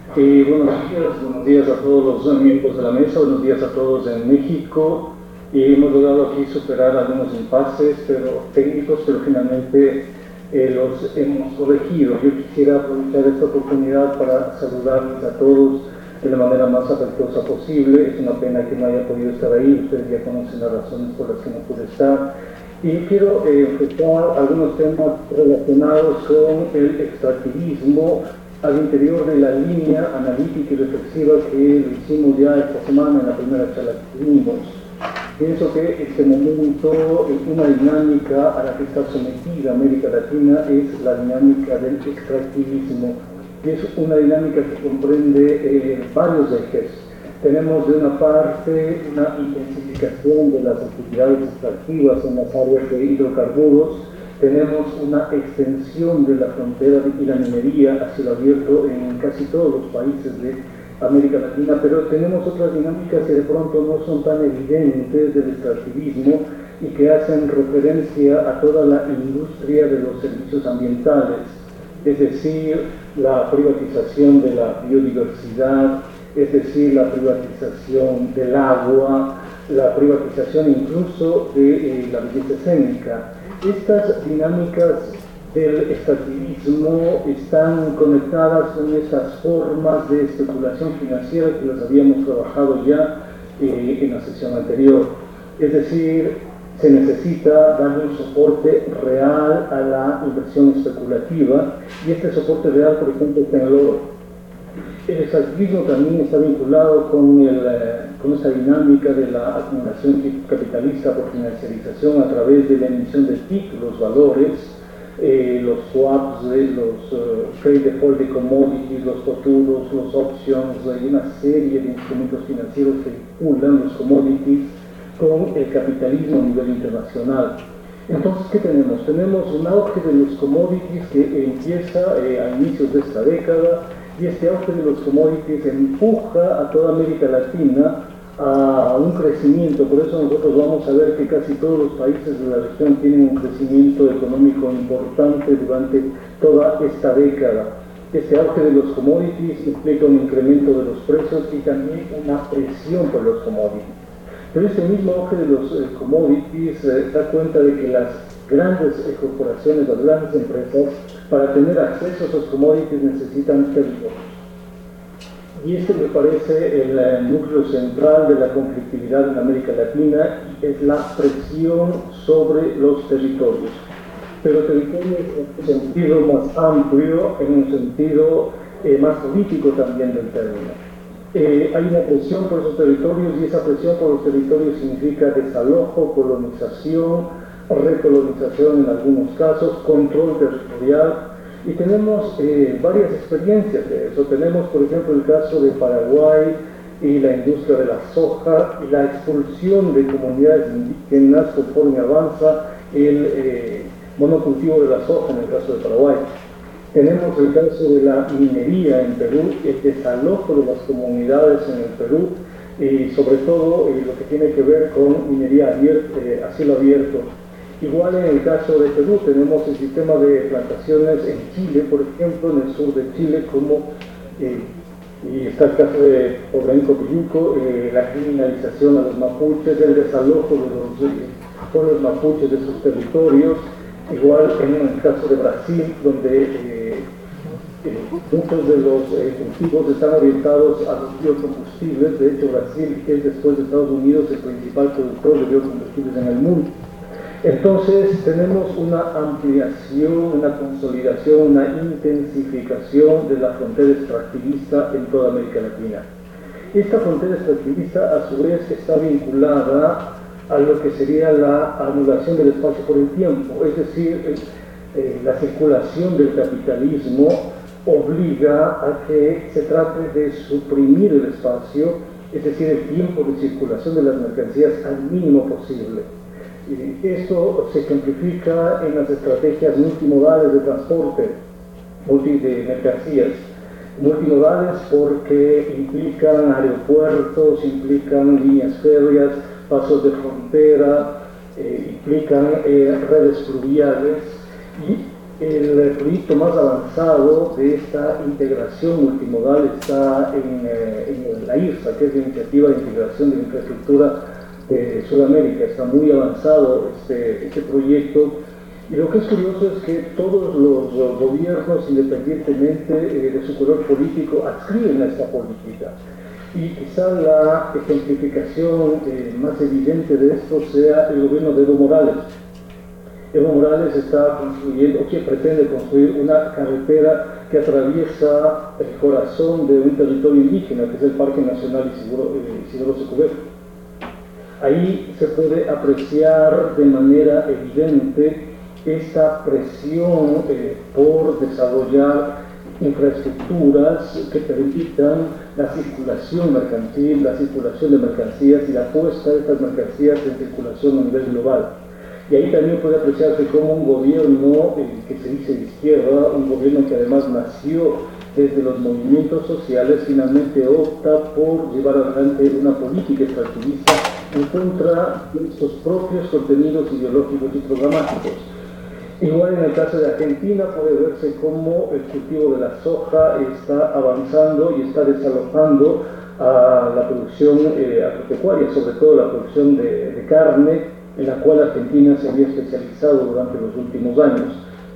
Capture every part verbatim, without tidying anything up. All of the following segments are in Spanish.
Eh, buenos días, buenos días a todos los miembros de la mesa, buenos días a todos en México. Eh, hemos logrado aquí superar algunos impases pero, técnicos, pero finalmente eh, los hemos corregido. Yo quisiera aprovechar esta oportunidad para saludarles a todos de la manera más afectuosa posible. Es una pena que no haya podido estar ahí, ustedes ya conocen las razones por las que no pude estar. Y quiero eh, enfrentar algunos temas relacionados con el extractivismo al interior de la línea analítica y reflexiva que lo hicimos ya esta semana en la primera charla que tuvimos. Pienso que este momento, una dinámica a la que está sometida América Latina es la dinámica del extractivismo, y es una dinámica que comprende eh, varios ejes. Tenemos de una parte una intensificación de las actividades extractivas en las áreas de hidrocarburos. Tenemos una extensión de la frontera y la minería hacia lo abierto en casi todos los países de América Latina, pero tenemos otras dinámicas que de pronto no son tan evidentes del extractivismo y que hacen referencia a toda la industria de los servicios ambientales, es decir, la privatización de la biodiversidad, es decir, la privatización del agua, la privatización incluso de eh, la belleza escénica. Estas dinámicas del extractivismo están conectadas con estas formas de especulación financiera que las habíamos trabajado ya eh, en la sesión anterior. Es decir, se necesita darle un soporte real a la inversión especulativa, y este soporte real, por ejemplo, está en el oro. El extractivismo también está vinculado con, el, con esta dinámica de la acumulación capitalista por financiarización a través de la emisión de títulos, valores, eh, los swaps, eh, los uh, trade default de commodities, los futuros, los options, hay una serie de instrumentos financieros que vinculan los commodities con el capitalismo a nivel internacional. Entonces, ¿qué tenemos? Tenemos un auge de los commodities que empieza eh, a inicios de esta década, y este auge de los commodities empuja a toda América Latina a un crecimiento. Por eso nosotros vamos a ver que casi todos los países de la región tienen un crecimiento económico importante durante toda esta década. Este auge de los commodities implica un incremento de los precios y también una presión por los commodities. Pero este mismo auge de los eh, commodities eh, da cuenta de que las grandes eh, corporaciones, las grandes empresas, para tener acceso a esos commodities necesitan territorios. Y este me parece el, el núcleo central de la conflictividad en América Latina, es la presión sobre los territorios. Pero territorios en un sentido más amplio, en un sentido eh, más político también del término. Eh, hay una presión por esos territorios, y esa presión por los territorios significa desalojo, colonización, recolonización en algunos casos, control territorial, y tenemos eh, varias experiencias de eso. Tenemos, por ejemplo, el caso de Paraguay y la industria de la soja y la expulsión de comunidades indígenas conforme avanza el eh, monocultivo de la soja en el caso de Paraguay. Tenemos el caso de la minería en Perú, el desalojo de las comunidades en el Perú, y sobre todo eh, lo que tiene que ver con minería abierta, eh, a cielo abierto. Igual en el caso de Perú tenemos el sistema de plantaciones en Chile, por ejemplo, en el sur de Chile, como eh, y está el caso de Obraín Copilluco, eh, la criminalización a los mapuches, el desalojo de los eh, pueblos mapuches de sus territorios. Igual en el caso de Brasil, donde eh, eh, muchos de los eh, cultivos están orientados a los biocombustibles. De hecho, Brasil es, después de Estados Unidos, el principal productor de biocombustibles en el mundo. Entonces tenemos una ampliación, una consolidación, una intensificación de la frontera extractivista en toda América Latina. Esta frontera extractivista a su vez está vinculada a lo que sería la anulación del espacio por el tiempo, es decir, eh, la circulación del capitalismo obliga a que se trate de suprimir el espacio, es decir, el tiempo de circulación de las mercancías al mínimo posible. Y esto se ejemplifica en las estrategias multimodales de transporte multi de mercancías. Multimodales porque implican aeropuertos, implican líneas férreas, pasos de frontera, eh, implican eh, redes fluviales, y el proyecto más avanzado de esta integración multimodal está en, eh, en la I R S A, que es la Iniciativa de Integración de la Infraestructura de Sudamérica. Está muy avanzado este, este proyecto. Y lo que es curioso es que todos los, los gobiernos, independientemente eh, de su color político, adscriben a esta política. Y quizá la ejemplificación eh, más evidente de esto sea el gobierno de Evo Morales. Evo Morales está construyendo, o que pretende construir una carretera que atraviesa el corazón de un territorio indígena, que es el Parque Nacional Isidoro, eh, Isidoro Secubero. Ahí se puede apreciar de manera evidente esta presión eh, por desarrollar infraestructuras que permitan la circulación mercantil, la circulación de mercancías y la puesta de estas mercancías en circulación a nivel global. Y ahí también puede apreciarse como un gobierno eh, que se dice de izquierda, un gobierno que además nació desde los movimientos sociales, finalmente opta por llevar adelante una política extractivista en contra de sus propios contenidos ideológicos y programáticos. Igual en el caso de Argentina puede verse cómo el cultivo de la soja está avanzando y está desalojando a la producción eh, agropecuaria, sobre todo la producción de, de carne, en la cual Argentina se había especializado durante los últimos años.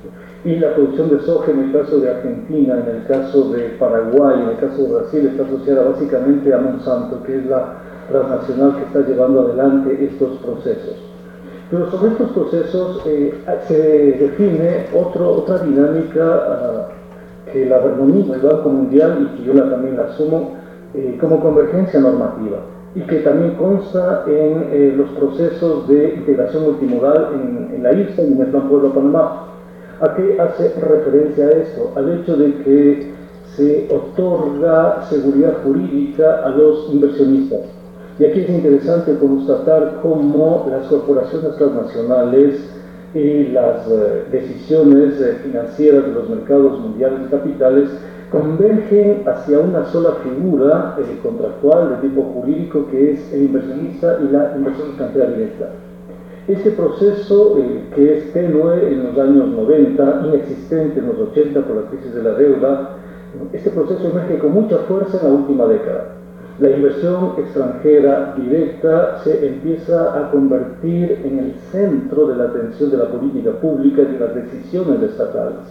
Y la producción de soja en el caso de Argentina, en el caso de Paraguay, en el caso de Brasil, está asociada básicamente a Monsanto, que es la transnacional que está llevando adelante estos procesos. Pero sobre estos procesos eh, se define otro, otra dinámica uh, que la denomina el Banco Mundial y que yo la, también la asumo eh, como convergencia normativa, y que también consta en eh, los procesos de integración multimodal en, en la I R S A y en el Plan Puebla-Panamá. ¿A qué hace referencia a esto? Al hecho de que se otorga seguridad jurídica a los inversionistas. Y aquí es interesante constatar cómo las corporaciones transnacionales y las eh, decisiones eh, financieras de los mercados mundiales de capitales convergen hacia una sola figura eh, contractual de tipo jurídico, que es el inversionista y la inversión extranjera directa. Este proceso, eh, que es tenue en los años noventa, inexistente en los ochenta por la crisis de la deuda, este proceso emerge con mucha fuerza en la última década. La inversión extranjera directa se empieza a convertir en el centro de la atención de la política pública y de las decisiones estatales.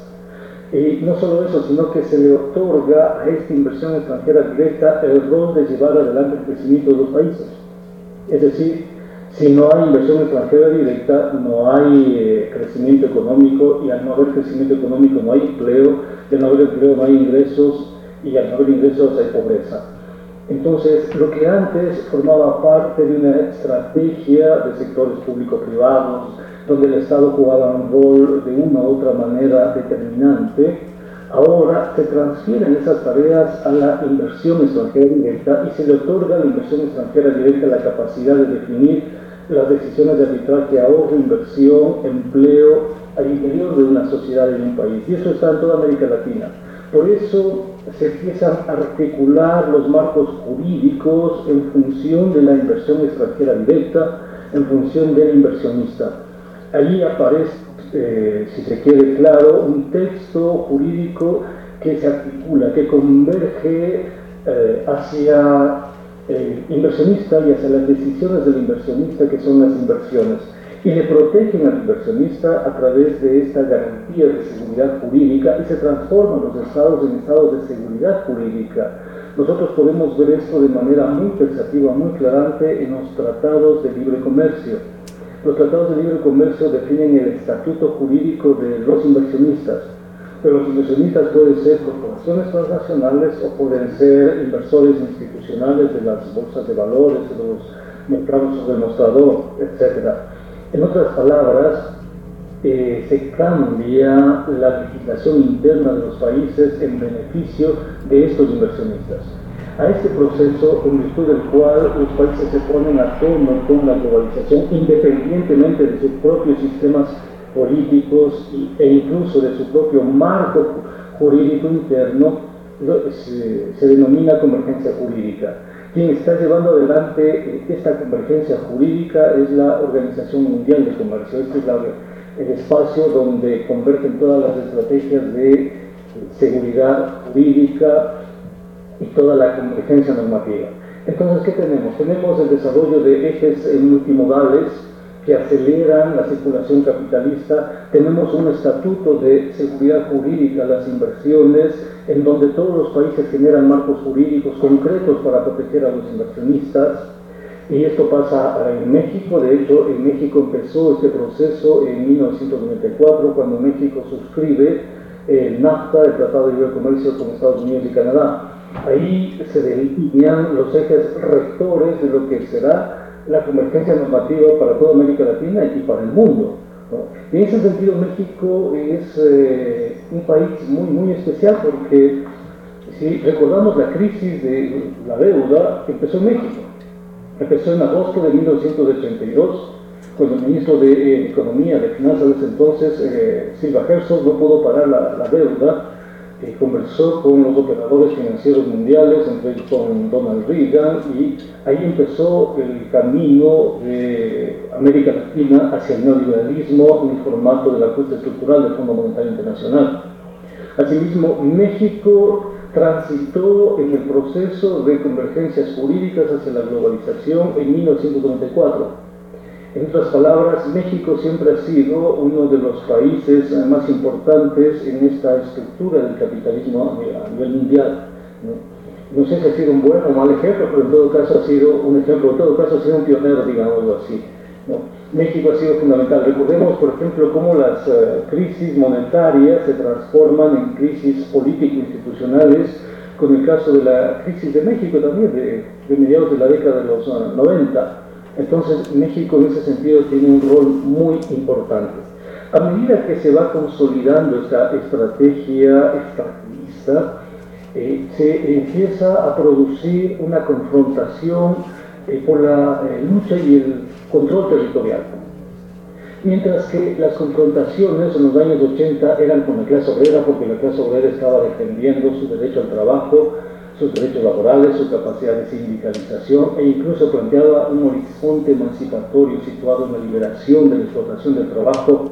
Y no solo eso, sino que se le otorga a esta inversión extranjera directa el rol de llevar adelante el crecimiento de los países. Es decir, si no hay inversión extranjera directa, no hay eh, crecimiento económico, y al no haber crecimiento económico no hay empleo, y al no haber empleo no hay ingresos, y al no haber ingresos hay pobreza. Entonces, lo que antes formaba parte de una estrategia de sectores público-privados, donde el Estado jugaba un rol de una u otra manera determinante, ahora se transfieren esas tareas a la inversión extranjera directa y se le otorga a la inversión extranjera directa la capacidad de definir las decisiones de arbitraje, ahorro, inversión, empleo al interior de una sociedad y de un país. Y eso está en toda América Latina. Por eso se empiezan a articular los marcos jurídicos en función de la inversión extranjera directa, en función del inversionista. Allí aparece, eh, si se quiere claro, un texto jurídico que se articula, que converge eh, hacia el inversionista y hacia las decisiones del inversionista, que son las inversiones, y le protegen al inversionista a través de esta garantía de seguridad jurídica, y se transforman los estados en estados de seguridad jurídica. Nosotros podemos ver esto de manera muy perceptiva, muy claramente en los tratados de libre comercio. Los tratados de libre comercio definen el estatuto jurídico de los inversionistas, pero los inversionistas pueden ser corporaciones transnacionales o pueden ser inversores institucionales de las bolsas de valores, de los mercados sobre el mostrador, etcétera. En otras palabras, eh, se cambia la legislación interna de los países en beneficio de estos inversionistas. A este proceso, en virtud del cual los países se ponen a tono con la globalización, independientemente de sus propios sistemas políticos e incluso de su propio marco jurídico interno, se, se denomina convergencia jurídica. Quien está llevando adelante esta convergencia jurídica es la Organización Mundial de Comercio. Esta es la, el espacio donde convergen todas las estrategias de seguridad jurídica y toda la convergencia normativa. Entonces, ¿qué tenemos? Tenemos el desarrollo de ejes multimodales que aceleran la circulación capitalista, tenemos un estatuto de seguridad jurídica a las inversiones, en donde todos los países generan marcos jurídicos concretos para proteger a los inversionistas, y esto pasa en México. De hecho, en México empezó este proceso en mil novecientos noventa y cuatro, cuando México suscribe el NAFTA, el Tratado de Libre Comercio con Estados Unidos y Canadá. Ahí se delinean los ejes rectores de lo que será la convergencia normativa para toda América Latina y para el mundo, ¿no? Y en ese sentido México es eh, un país muy, muy especial, porque si recordamos la crisis de la deuda, empezó en México. Empezó en agosto de mil novecientos ochenta y dos, cuando el ministro de eh, Economía, de Finanzas de ese entonces, eh, Silva Herzog, no pudo parar la, la deuda. Eh, conversó con los operadores financieros mundiales, entre ellos con Donald Reagan, y ahí empezó el camino de América Latina hacia el neoliberalismo en el formato del ajuste estructural del Fondo Monetario Internacional. Asimismo, México transitó en el proceso de convergencias jurídicas hacia la globalización en mil novecientos noventa y cuatro. En otras palabras, México siempre ha sido uno de los países más importantes en esta estructura del capitalismo a nivel mundial, ¿no? No sé si ha sido un buen o mal ejemplo, pero en todo caso ha sido un ejemplo, en todo caso ha sido un pionero, digámoslo así, ¿no? México ha sido fundamental. Recordemos, por ejemplo, cómo las uh, crisis monetarias se transforman en crisis político-institucionales, con el caso de la crisis de México también, de, de mediados de la década de los uh, noventa. Entonces, México en ese sentido tiene un rol muy importante. A medida que se va consolidando esta estrategia extractivista, eh, se empieza a producir una confrontación eh, por la eh, lucha y el control territorial. Mientras que las confrontaciones en los años ochenta eran con la clase obrera, porque la clase obrera estaba defendiendo su derecho al trabajo, sus derechos laborales, su capacidad de sindicalización, e incluso planteaba un horizonte emancipatorio situado en la liberación de la explotación del trabajo.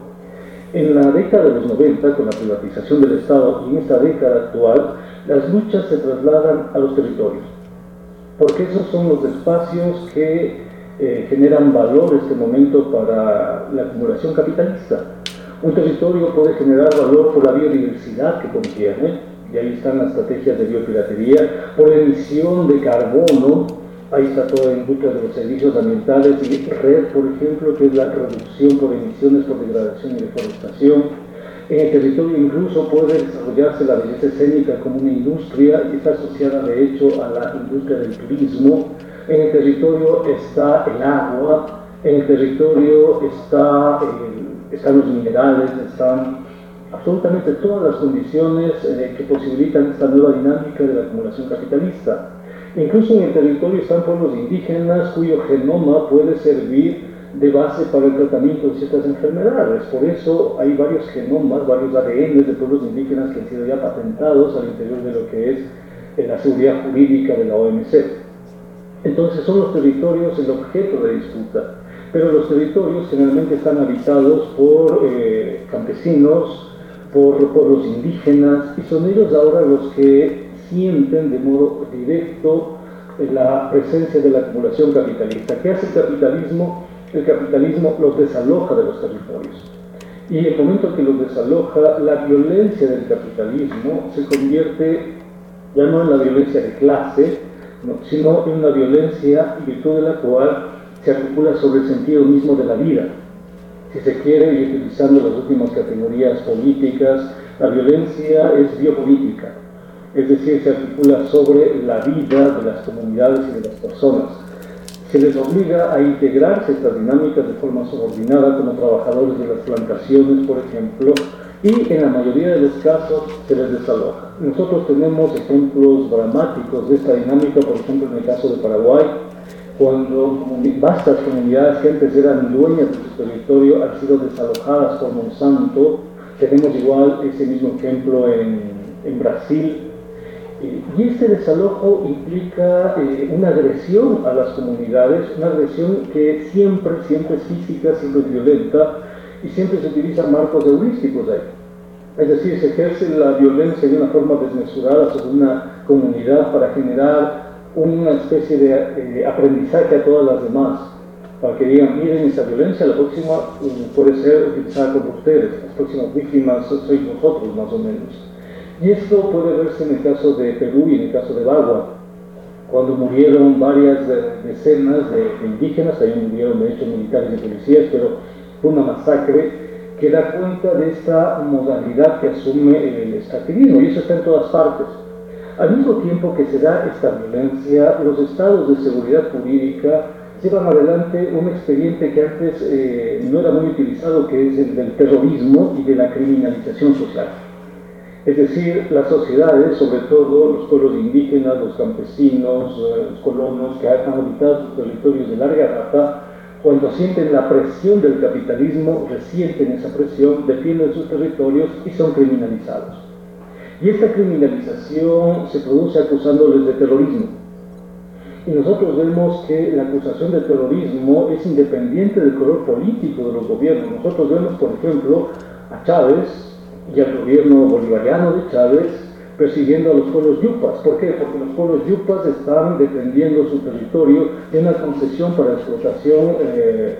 En la década de los noventa, con la privatización del Estado, y en esta década actual, las luchas se trasladan a los territorios, porque esos son los espacios que eh, generan valor en este momento para la acumulación capitalista. Un territorio puede generar valor por la biodiversidad que contiene, y ahí están las estrategias de biopiratería, por emisión de carbono, ahí está toda la industria de los servicios ambientales y red, por ejemplo, que es la reducción por emisiones por degradación y deforestación. En el territorio incluso puede desarrollarse la belleza escénica como una industria, y está asociada de hecho a la industria del turismo. En el territorio está el agua, en el territorio está, eh, están los minerales, están absolutamente todas las condiciones eh, que posibilitan esta nueva dinámica de la acumulación capitalista. Incluso en el territorio están pueblos indígenas cuyo genoma puede servir de base para el tratamiento de ciertas enfermedades. Por eso hay varios genomas, varios A D N de pueblos indígenas que han sido ya patentados al interior de lo que es eh, la seguridad jurídica de la O M C. Entonces son los territorios el objeto de disputa, pero los territorios generalmente están habitados por eh, campesinos, por pueblos indígenas, y son ellos ahora los que sienten de modo directo la presencia de la acumulación capitalista. ¿Qué hace el capitalismo? El capitalismo los desaloja de los territorios. Y en el momento que los desaloja, la violencia del capitalismo se convierte ya no en la violencia de clase, no, sino en una violencia en virtud de la cual se articula sobre el sentido mismo de la vida. Si se quiere, y utilizando las últimas categorías políticas, la violencia es biopolítica, es decir, se articula sobre la vida de las comunidades y de las personas. Se les obliga a integrarse estas dinámicas de forma subordinada como trabajadores de las plantaciones, por ejemplo, y en la mayoría de los casos se les desaloja. Nosotros tenemos ejemplos dramáticos de esta dinámica, por ejemplo, en el caso de Paraguay, cuando vastas comunidades que antes eran dueñas de su territorio han sido desalojadas por Monsanto. Tenemos igual ese mismo ejemplo en, en Brasil. Y este desalojo implica eh, una agresión a las comunidades, una agresión que siempre, siempre es física, siempre es violenta, y siempre se utilizan marcos heurísticos ahí. Es decir, se ejerce la violencia de una forma desmesurada sobre una comunidad para generar una especie de eh, aprendizaje a todas las demás, para que digan, miren esa violencia, la próxima eh, puede ser utilizada contra ustedes, las próximas víctimas sois vosotros más o menos. Y esto puede verse en el caso de Perú y en el caso de Bagua, cuando murieron varias decenas de, de indígenas, también murieron de hecho militares y policías, pero fue una masacre que da cuenta de esta modalidad que asume el extractivismo, y eso está en todas partes. Al mismo tiempo que se da esta violencia, los estados de seguridad jurídica llevan adelante un expediente que antes eh, no era muy utilizado, que es el del terrorismo y de la criminalización social. Es decir, las sociedades, sobre todo los pueblos indígenas, los campesinos, los colonos que han habitado sus territorios de larga data, cuando sienten la presión del capitalismo, resienten esa presión, defienden sus territorios y son criminalizados. Y esta criminalización se produce acusándoles de terrorismo. Y nosotros vemos que la acusación de terrorismo es independiente del color político de los gobiernos. Nosotros vemos, por ejemplo, a Chávez y al gobierno bolivariano de Chávez persiguiendo a los pueblos yupas. ¿Por qué? Porque los pueblos yupas están defendiendo su territorio de una concesión para explotación eh,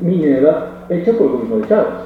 minera hecha por el gobierno de Chávez.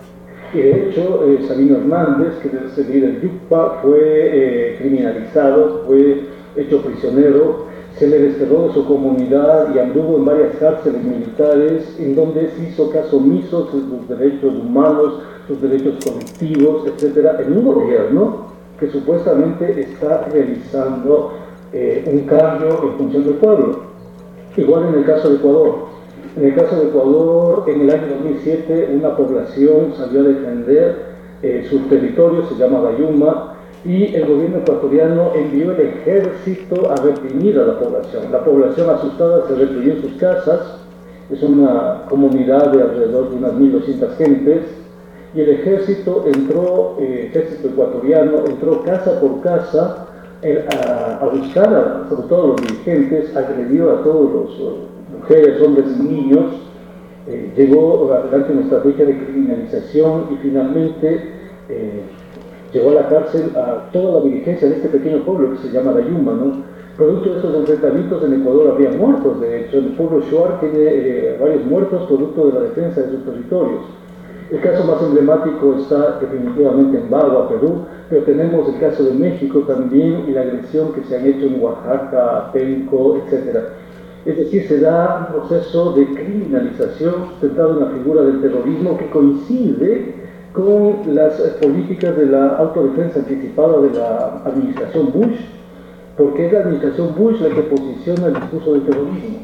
Y de hecho, eh, Sabino Hernández, que es el líder yupa, fue eh, criminalizado, fue hecho prisionero, se le desterró de su comunidad y anduvo en varias cárceles militares en donde se hizo caso omiso de sus derechos humanos, sus derechos colectivos, etcétera, en un gobierno que supuestamente está realizando eh, un cambio en función del pueblo. Igual en el caso de Ecuador. En el caso de Ecuador, en el año dos mil siete, una población salió a defender eh, sus territorios, se llama Bayuma, y el gobierno ecuatoriano envió el ejército a reprimir a la población. La población asustada se reprimió en sus casas, es una comunidad de alrededor de unas mil doscientas gentes, y el ejército entró, eh, ejército ecuatoriano, entró casa por casa eh, a, a buscar a, sobre todo a los dirigentes, agredió a todos los uh, mujeres, hombres y niños, eh, llegó adelante una estrategia de criminalización y finalmente eh, llevó a la cárcel a toda la dirigencia de este pequeño pueblo que se llama Bayuma, ¿no? Producto de estos enfrentamientos en Ecuador había muertos, de hecho, el pueblo Shuar tiene eh, varios muertos producto de la defensa de sus territorios. El caso más emblemático está definitivamente en Bagua, Perú, pero tenemos el caso de México también y la agresión que se han hecho en Oaxaca, Penco, etcétera. Es decir, se da un proceso de criminalización sustentado en la figura del terrorismo que coincide con las políticas de la autodefensa anticipada de la administración Bush, porque es la administración Bush la que posiciona el discurso del terrorismo.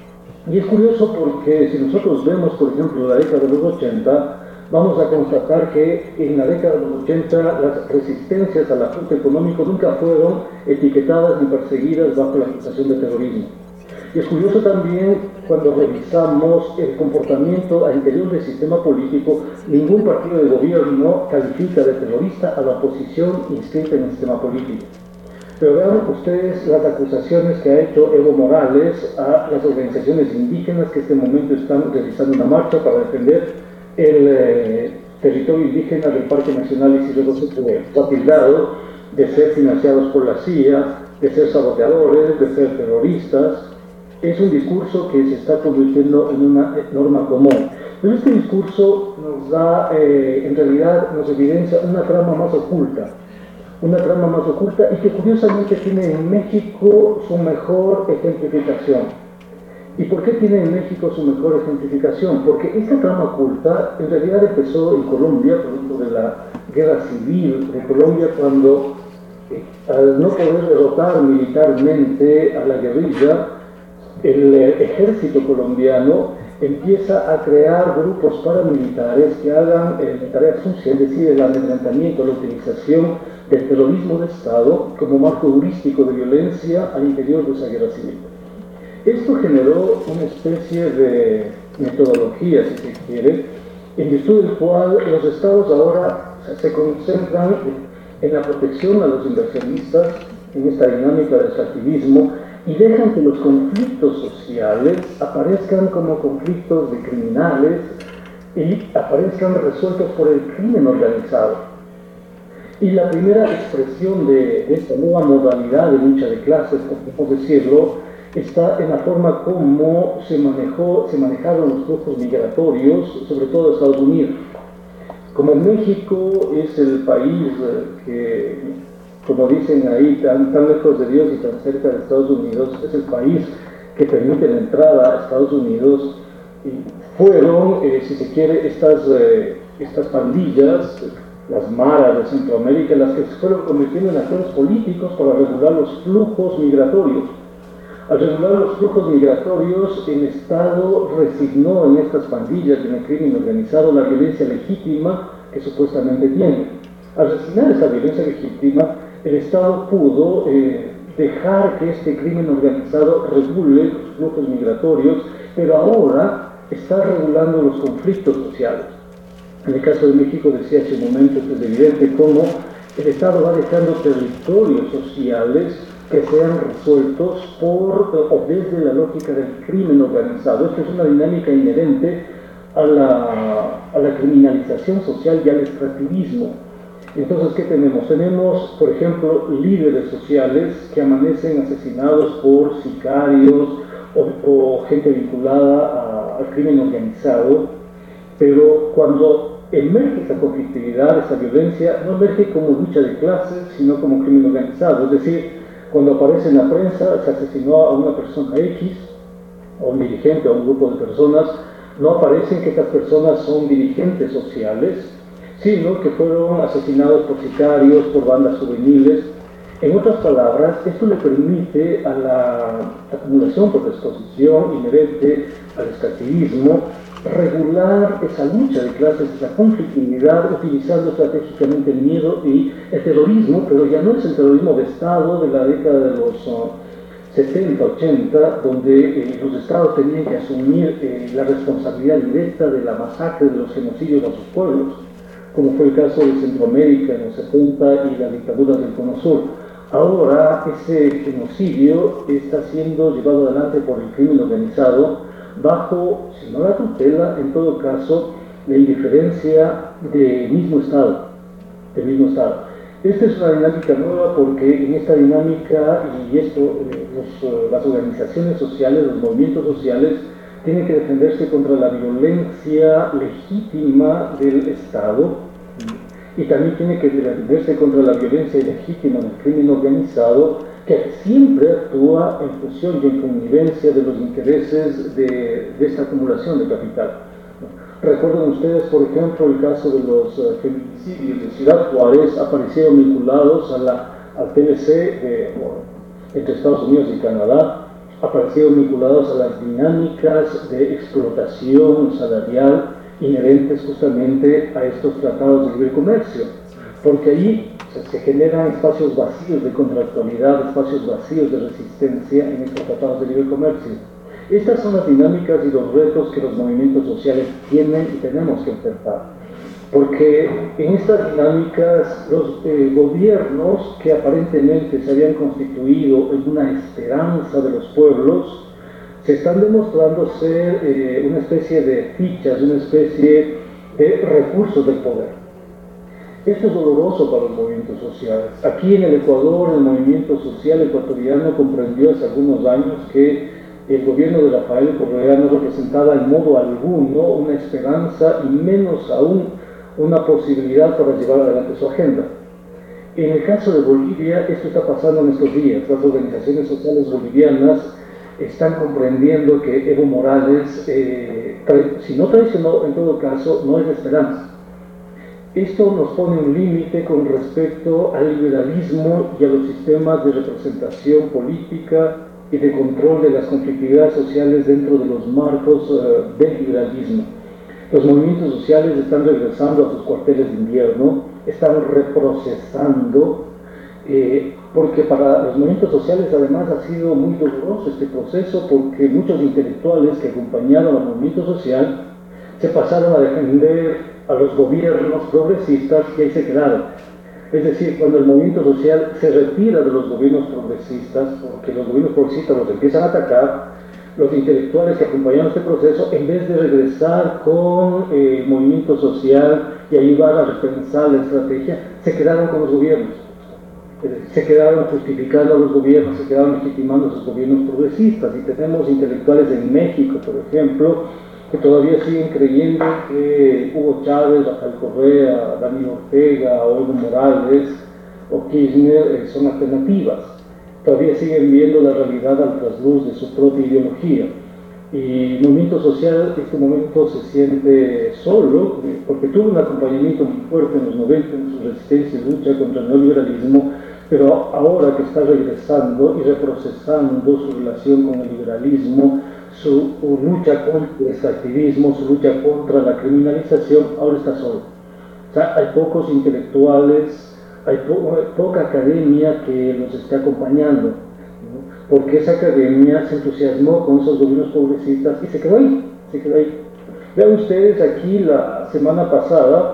Y es curioso porque si nosotros vemos, por ejemplo, la década de los ochenta, vamos a constatar que en la década de los ochenta las resistencias al ajuste económico nunca fueron etiquetadas ni perseguidas bajo la acusación de terrorismo. Y es curioso también cuando revisamos el comportamiento al interior del sistema político, ningún partido de gobierno califica de terrorista a la oposición inscrita en el sistema político. Pero vean ustedes las acusaciones que ha hecho Evo Morales a las organizaciones indígenas que en este momento están realizando una marcha para defender el eh, territorio indígena del Parque Nacional Isidro Roosevelt, fue tildado de ser financiados por la C I A, de ser saboteadores, de ser terroristas. Es un discurso que se está convirtiendo en una norma común. Pero este discurso nos da, eh, en realidad, nos evidencia una trama más oculta, una trama más oculta y que curiosamente tiene en México su mejor ejemplificación. ¿Y por qué tiene en México su mejor ejemplificación? Porque esta trama oculta en realidad empezó en Colombia, producto de la guerra civil de Colombia, cuando eh, al no poder derrotar militarmente a la guerrilla, el eh, ejército colombiano empieza a crear grupos paramilitares que hagan eh, tareas sucias, es decir, el amedrentamiento, la utilización del terrorismo de Estado como marco heurístico de violencia al interior de esa guerra civil. Esto generó una especie de metodología, si se quiere, en virtud del cual los estados ahora se concentran en la protección a los inversionistas, en esta dinámica del extractivismo, y dejan que los conflictos sociales aparezcan como conflictos de criminales, y aparezcan resueltos por el crimen organizado. Y la primera expresión de, de esta nueva modalidad de lucha de clases, podemos decirlo, está en la forma como se, manejó, se manejaron los flujos migratorios, sobre todo de Estados Unidos. Como México es el país que, como dicen ahí, tan, tan lejos de Dios y tan cerca de Estados Unidos, es el país que permite la entrada a Estados Unidos, y fueron, eh, si se quiere, estas, eh, estas pandillas, las maras de Centroamérica, las que se fueron convirtiendo en actores políticos para regular los flujos migratorios. Al regular los flujos migratorios, el Estado resignó en estas pandillas, en el crimen organizado, la violencia legítima que supuestamente tiene. Al resignar esa violencia legítima, el Estado pudo eh, dejar que este crimen organizado regule los flujos migratorios, pero ahora está regulando los conflictos sociales. En el caso de México, decía hace un momento, es evidente cómo el Estado va dejando territorios sociales que sean resueltos por o desde la lógica del crimen organizado. Esto es una dinámica inherente a la, a la criminalización social y al extractivismo. Entonces, ¿qué tenemos? Tenemos, por ejemplo, líderes sociales que amanecen asesinados por sicarios o, o gente vinculada a, al crimen organizado, pero cuando emerge esa conflictividad, esa violencia, no emerge como lucha de clases, sino como crimen organizado. Es decir, cuando aparece en la prensa, se asesinó a una persona X, a un dirigente, a un grupo de personas, no aparecen que estas personas son dirigentes sociales, sino que fueron asesinados por sicarios, por bandas juveniles. En otras palabras, esto le permite a la acumulación por exposición inherente al extractivismo regular esa lucha de clases, esa conflictividad, utilizando estratégicamente el miedo y el terrorismo, pero ya no es el terrorismo de Estado de la década de los uh, setenta, ochenta, donde eh, los Estados tenían que asumir eh, la responsabilidad directa de la masacre, de los genocidios a sus pueblos, como fue el caso de Centroamérica en los setenta y la dictadura del Cono Sur. Ahora ese genocidio está siendo llevado adelante por el crimen organizado, bajo, si no la tutela, en todo caso, la indiferencia del mismo Estado, del mismo Estado. Esta es una dinámica nueva porque en esta dinámica, y esto, eh, los, las organizaciones sociales, los movimientos sociales, tienen que defenderse contra la violencia legítima del Estado, y también tienen que defenderse contra la violencia ilegítima del crimen organizado, que siempre actúa en función y en connivencia de los intereses de, de esta acumulación de capital. Recuerden ustedes, por ejemplo, el caso de los uh, feminicidios de Ciudad Juárez, aparecieron vinculados a la, al T L C de, bueno, entre Estados Unidos y Canadá, aparecieron vinculados a las dinámicas de explotación salarial inherentes justamente a estos tratados de libre comercio, porque ahí se generan espacios vacíos de contractualidad, espacios vacíos de resistencia en estos tratados de libre comercio. Estas son las dinámicas y los retos que los movimientos sociales tienen y tenemos que enfrentar, porque en estas dinámicas los eh, gobiernos que aparentemente se habían constituido en una esperanza de los pueblos, se están demostrando ser eh, una especie de fichas, una especie de recursos del poder. Esto es doloroso para los movimientos sociales. Aquí en el Ecuador, el movimiento social ecuatoriano comprendió hace algunos años que el gobierno de Rafael Correa no representaba en modo alguno una esperanza y menos aún una posibilidad para llevar adelante su agenda. En el caso de Bolivia, esto está pasando en estos días. Las organizaciones sociales bolivianas están comprendiendo que Evo Morales, eh, si no traicionó, en todo caso, no es de esperanza. Esto nos pone un límite con respecto al liberalismo y a los sistemas de representación política y de control de las conflictividades sociales dentro de los marcos uh, del liberalismo. Los movimientos sociales están regresando a sus cuarteles de invierno, están reprocesando, eh, porque para los movimientos sociales además ha sido muy doloroso este proceso, porque muchos intelectuales que acompañaron al movimiento social se pasaron a defender a los gobiernos progresistas y ahí se quedaron. Es decir, cuando el movimiento social se retira de los gobiernos progresistas, porque los gobiernos progresistas los empiezan a atacar, los intelectuales que acompañaron este proceso, en vez de regresar con eh, movimiento social y ayudar a repensar la estrategia, se quedaron con los gobiernos. Se quedaron justificando a los gobiernos, se quedaron legitimando a sus gobiernos progresistas. Y tenemos intelectuales en México, por ejemplo, que todavía siguen creyendo que Hugo Chávez, Rafael Correa, Daniel Ortega o Evo Morales o Kirchner eh, son alternativas. Todavía siguen viendo la realidad al trasluz de su propia ideología. Y el movimiento social en este momento se siente solo, porque tuvo un acompañamiento muy fuerte en los noventa en su resistencia y lucha contra el neoliberalismo, pero ahora que está regresando y reprocesando su relación con el liberalismo, su lucha contra el extractivismo, su lucha contra la criminalización, ahora está solo. O sea, hay pocos intelectuales, hay po poca academia que los esté acompañando, ¿no? Porque esa academia se entusiasmó con esos gobiernos progresistas y se quedó ahí, se quedó ahí. Vean ustedes aquí la semana pasada,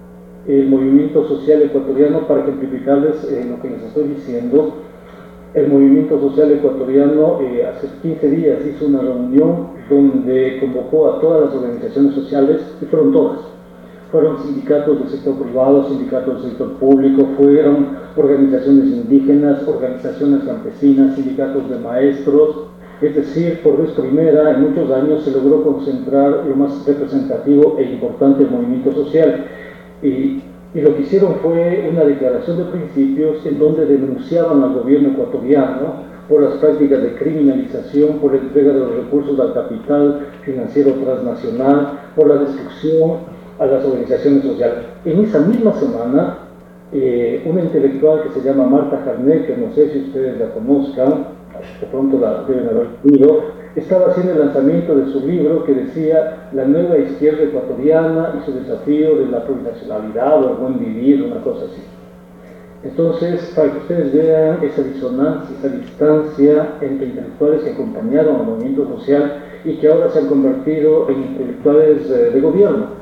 el movimiento social ecuatoriano, para ejemplificarles eh, lo que les estoy diciendo, el movimiento social ecuatoriano eh, hace quince días hizo una reunión donde convocó a todas las organizaciones sociales, y fueron todas. Fueron sindicatos del sector privado, sindicatos del sector público, fueron organizaciones indígenas, organizaciones campesinas, sindicatos de maestros. Es decir, por vez primera en muchos años se logró concentrar lo más representativo e importante del movimiento social. Y, y lo que hicieron fue una declaración de principios en donde denunciaban al gobierno ecuatoriano por las prácticas de criminalización, por la entrega de los recursos al capital financiero transnacional, por la destrucción a las organizaciones sociales. En esa misma semana, eh, una intelectual que se llama Marta Jarnet, que no sé si ustedes la conozcan, de pronto la deben haber oído, estaba haciendo el lanzamiento de su libro que decía La nueva izquierda ecuatoriana y su desafío de la plurinacionalidad o el buen vivir, una cosa así. Entonces, para que ustedes vean esa disonancia, esa distancia entre intelectuales que acompañaron al movimiento social y que ahora se han convertido en intelectuales eh, de gobierno.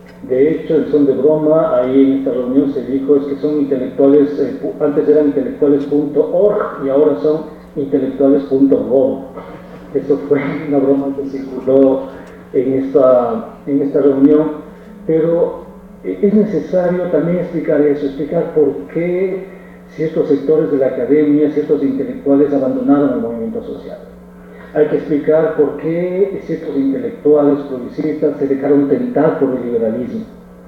De hecho, en son de broma, ahí en esta reunión se dijo es que son intelectuales, eh, antes eran intelectuales punto org y ahora son intelectuales punto gov. Eso fue una broma que circuló en esta, en esta reunión, pero es necesario también explicar eso, explicar por qué ciertos sectores de la academia, ciertos intelectuales abandonaron el movimiento social. Hay que explicar por qué ciertos intelectuales progresistas se dejaron tentar por el liberalismo.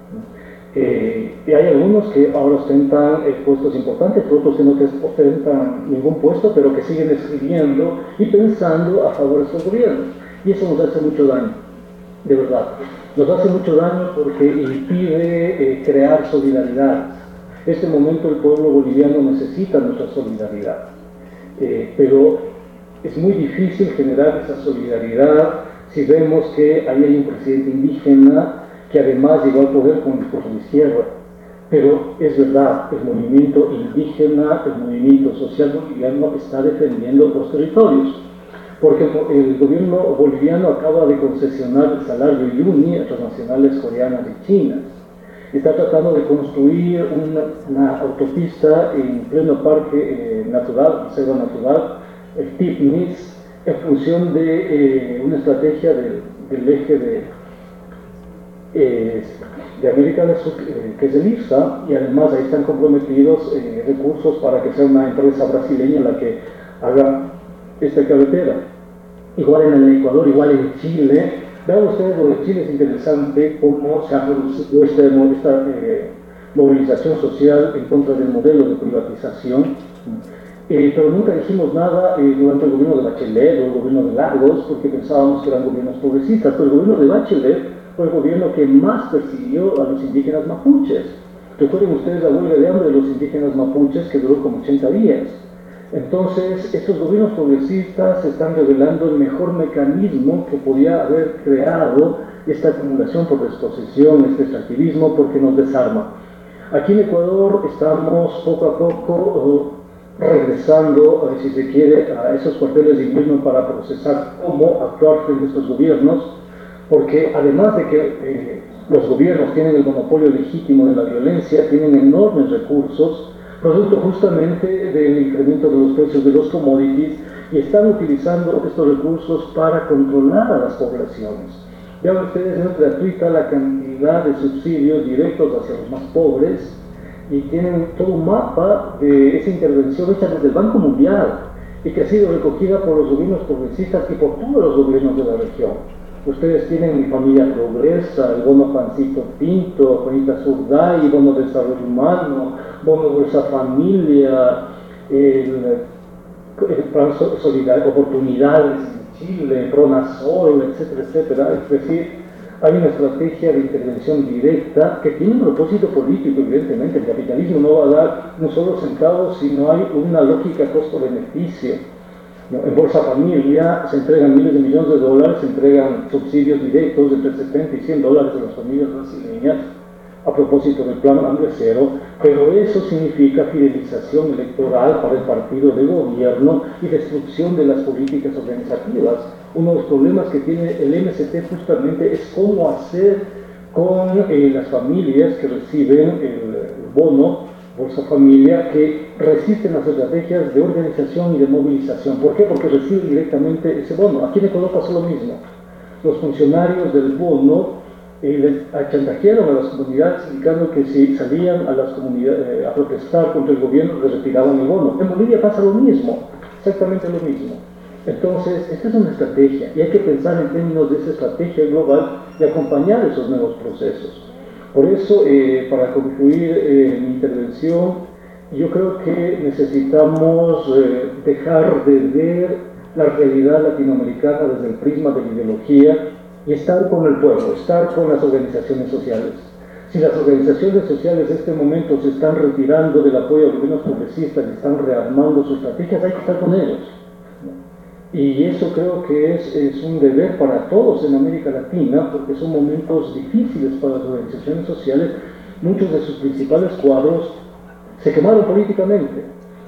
Eh, y hay algunos que ahora ostentan eh, puestos importantes, otros que no ostentan ningún puesto, pero que siguen escribiendo y pensando a favor de estos gobiernos. Y eso nos hace mucho daño, de verdad. Nos hace mucho daño porque impide eh, crear solidaridad. En este momento el pueblo boliviano necesita nuestra solidaridad, eh, pero es muy difícil generar esa solidaridad si vemos que ahí hay un presidente indígena que además llegó al poder con un discurso de izquierda. Pero es verdad, el movimiento indígena, el movimiento social boliviano está defendiendo los territorios, porque el gobierno boliviano acaba de concesionar el salario yuni a transnacionales coreanas y chinas. Está tratando de construir una, una autopista en pleno parque eh, natural, selva natural, el TIPNIS, en función de eh, una estrategia de, del eje de, eh, de América del Sur, eh, que es el IFSA, y además ahí están comprometidos eh, recursos para que sea una empresa brasileña la que haga esta carretera. Igual en el Ecuador, igual en Chile. Vean ustedes, lo de Chile es interesante cómo se ha producido esta, esta eh, movilización social en contra del modelo de privatización. Eh, pero nunca dijimos nada eh, durante el gobierno de Bachelet o el gobierno de Lagos, porque pensábamos que eran gobiernos progresistas, pero el gobierno de Bachelet fue el gobierno que más persiguió a los indígenas mapuches. Recuerden ustedes la huelga de hambre de los indígenas mapuches que duró como ochenta días. Entonces, estos gobiernos progresistas están revelando el mejor mecanismo que podía haber creado esta acumulación por desposesión, este extractivismo, porque nos desarma. Aquí en Ecuador estamos poco a poco regresando, si se quiere, a esos cuarteles de invierno para procesar cómo actuar frente a estos gobiernos, porque además de que eh, los gobiernos tienen el monopolio legítimo de la violencia, tienen enormes recursos, producto justamente del incremento de los precios de los commodities, y están utilizando estos recursos para controlar a las poblaciones. Vean ustedes, no es gratuita la cantidad de subsidios directos hacia los más pobres, y tienen todo un mapa de esa intervención hecha desde el Banco Mundial y que ha sido recogida por los gobiernos progresistas y por todos los gobiernos de la región. Ustedes tienen Mi Familia Progresa, el bono Pancito Pinto, Juanita Zurday, bono Desarrollo Humano, bono Bolsa Familia, el, el plan Solidaridad, Oportunidades en Chile, Pronasol, etcétera, etcétera. Es decir, hay una estrategia de intervención directa que tiene un propósito político, evidentemente. El capitalismo no va a dar un solo centavo si no hay una lógica costo-beneficio. ¿No? En Bolsa Familia se entregan miles de millones de dólares, se entregan subsidios directos de entre setenta y cien dólares a las familias brasileñas a propósito del plan Hambre Cero, pero eso significa fidelización electoral para el partido de gobierno y destrucción de las políticas organizativas. Uno de los problemas que tiene el M S T justamente es cómo hacer con eh, las familias que reciben el, el bono Bolsa Familia, que resisten las estrategias de organización y de movilización. ¿Por qué? Porque reciben directamente ese bono. Aquí en Ecuador pasó lo mismo. Los funcionarios del bono eh, les chantajearon a las comunidades indicando que si salían a las comunidades eh, a protestar contra el gobierno les retiraban el bono. En Bolivia pasa lo mismo, exactamente lo mismo. Entonces, esta es una estrategia y hay que pensar en términos de esa estrategia global y acompañar esos nuevos procesos. Por eso, eh, para concluir eh, mi intervención, yo creo que necesitamos eh, dejar de ver la realidad latinoamericana desde el prisma de la ideología y estar con el pueblo, estar con las organizaciones sociales. Si las organizaciones sociales en este momento se están retirando del apoyo a los gobiernos progresistas y están rearmando sus estrategias, hay que estar con ellos. Y eso creo que es, es un deber para todos en América Latina, porque son momentos difíciles para las organizaciones sociales. Muchos de sus principales cuadros se quemaron políticamente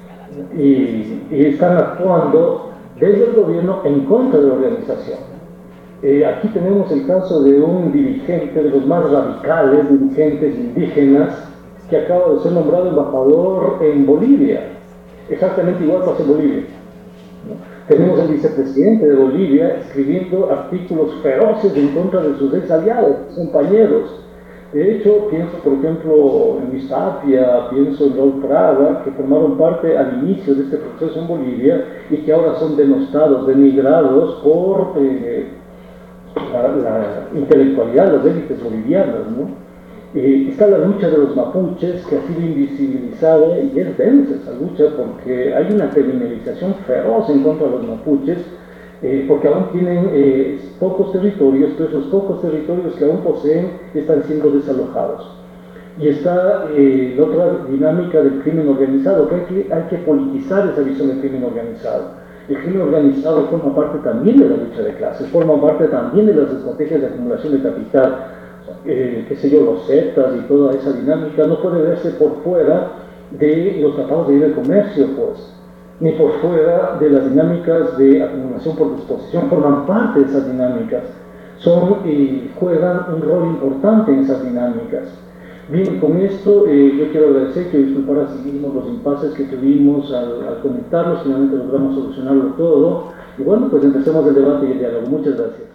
y, y están actuando desde el gobierno en contra de la organización. Eh, aquí tenemos el caso de un dirigente, de los más radicales dirigentes indígenas, que acaba de ser nombrado embajador en Bolivia, exactamente igual pasa en Bolivia. ¿No? Tenemos al vicepresidente de Bolivia escribiendo artículos feroces en contra de sus ex aliados, compañeros. De hecho, pienso, por ejemplo, en Luis Tapia, pienso en Raúl Prada, que formaron parte al inicio de este proceso en Bolivia y que ahora son denostados, denigrados por eh, la, la intelectualidad de las élites bolivianas, ¿no? Eh, está la lucha de los mapuches, que ha sido invisibilizada y es densa esa lucha porque hay una criminalización feroz en contra de los mapuches, eh, porque aún tienen eh, pocos territorios, pero esos pocos territorios que aún poseen están siendo desalojados. Y está eh, la otra dinámica del crimen organizado, que hay, que hay que politizar esa visión del crimen organizado. El crimen organizado forma parte también de la lucha de clases, forma parte también de las estrategias de acumulación de capital. Eh, qué sé yo, los Zetas y toda esa dinámica no puede verse por fuera de los tratados de libre comercio, pues, ni por fuera de las dinámicas de acumulación por disposición, forman parte de esas dinámicas, son y juegan un rol importante en esas dinámicas. Bien, con esto eh, yo quiero agradecer, quiero disculpar a sí mismo los impases que tuvimos al, al conectarlos, finalmente logramos solucionarlo todo, y bueno, pues empecemos el debate y el diálogo. Muchas gracias.